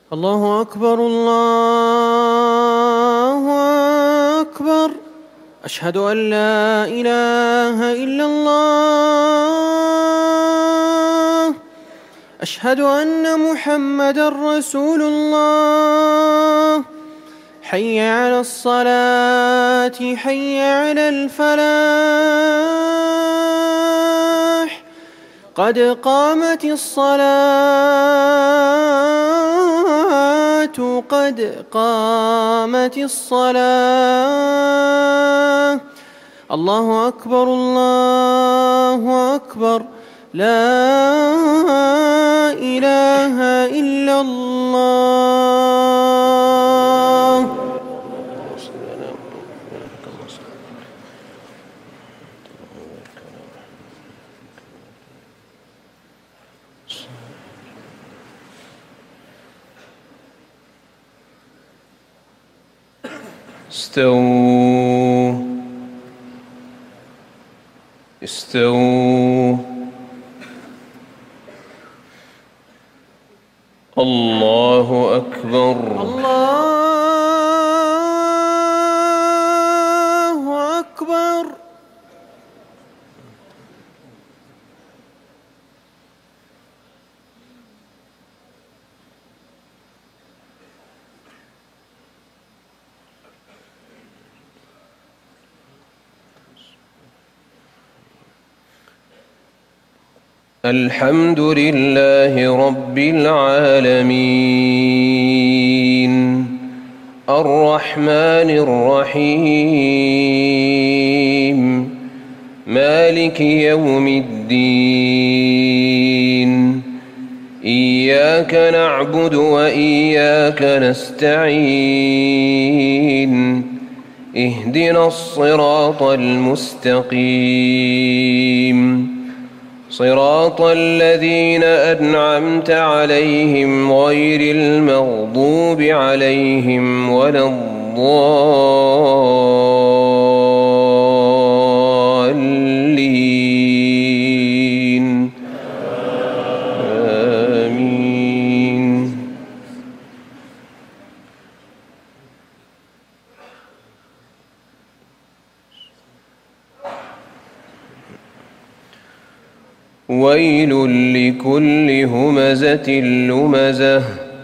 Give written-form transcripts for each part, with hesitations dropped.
الله أكبر الله أكبر. أشهد أن لا إله إلا الله. أشهد أن محمدًا رسول الله. حي على الصلاة حي على الفلاح. قد قامت الصلاة قد قامت الصلاة. الله أكبر الله أكبر. لا إله إلا الله. استووا استووا. الله أكبر الله أكبر. الحمد لله رب العالمين الرحمن الرحيم مالك يوم الدين. إياك نعبد وإياك نستعين. اهدنا الصراط المستقيم صراط الذين أنعمت عليهم غير المغضوب عليهم ولا الضالين. آمين. ويل لكل همزة لمزة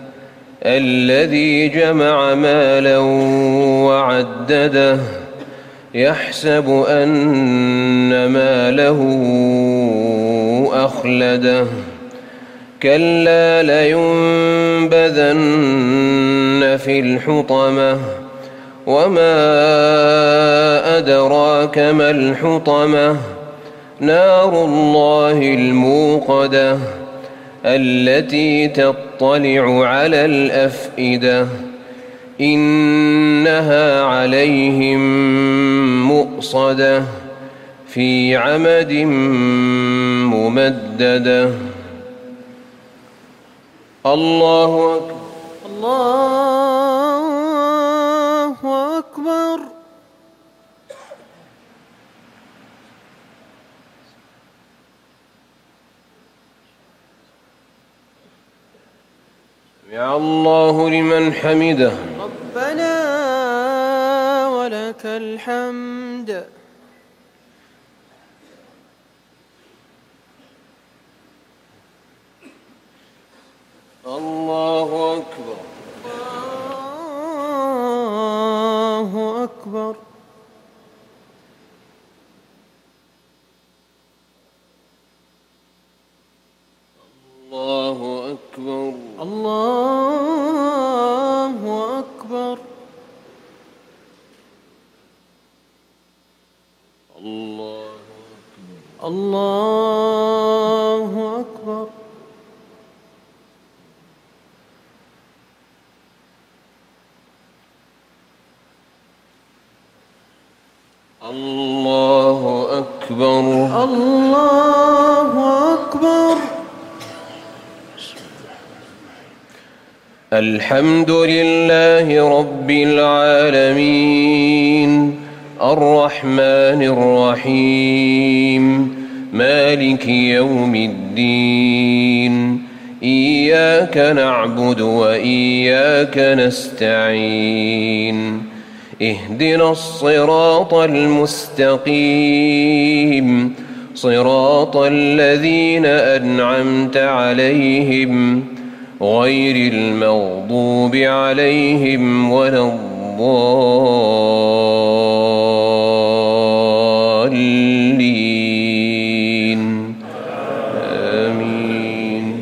الذي جمع مالا وعدده يحسب أن ماله أخلده. كلا لينبذن في الحطمة وما أدراك ما الحطمة. نار الله الموقدة التي تطلع على الأفئدة. إنها عليهم مؤصدة في عمد ممددة. الله أكبر الله أكبر. سمع الله لمن حمده. ربنا ولك الحمد. الله أكبر الله أكبر. الله أكبر الله أكبر. الله أكبر. الله أكبر. الله أكبر. الحمد لله رب العالمين الرحمن الرحيم مالك يوم الدين. إياك نعبد وإياك نستعين اهدنا الصراط المستقيم صراط الذين أنعمت عليهم غير المغضوب عليهم ولا الضالين آمين.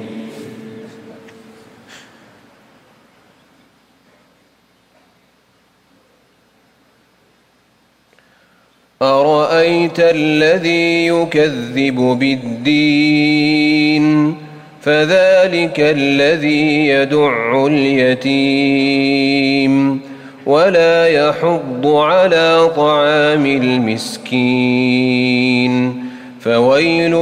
أرأيت الذي يكذب بالدين فذلك الذي يدع اليتيم ولا يحض على طعام المسكين فويل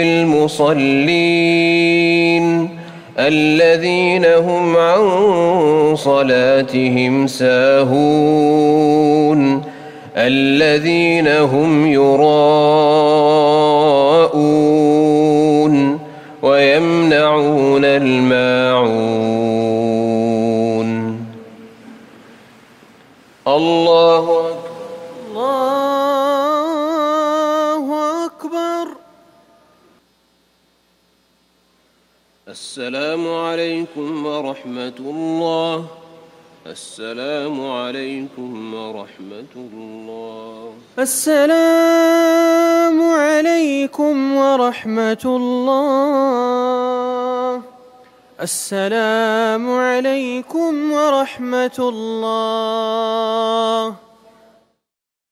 للمصلين الذين هم عن صلاتهم ساهون الذين هم يراءون ويمنعون الماعون. الله أكبر. الله أكبر. السلام عليكم ورحمة الله. السلام عليكم ورحمة الله. السلام عليكم ورحمة الله. السلام عليكم ورحمة الله.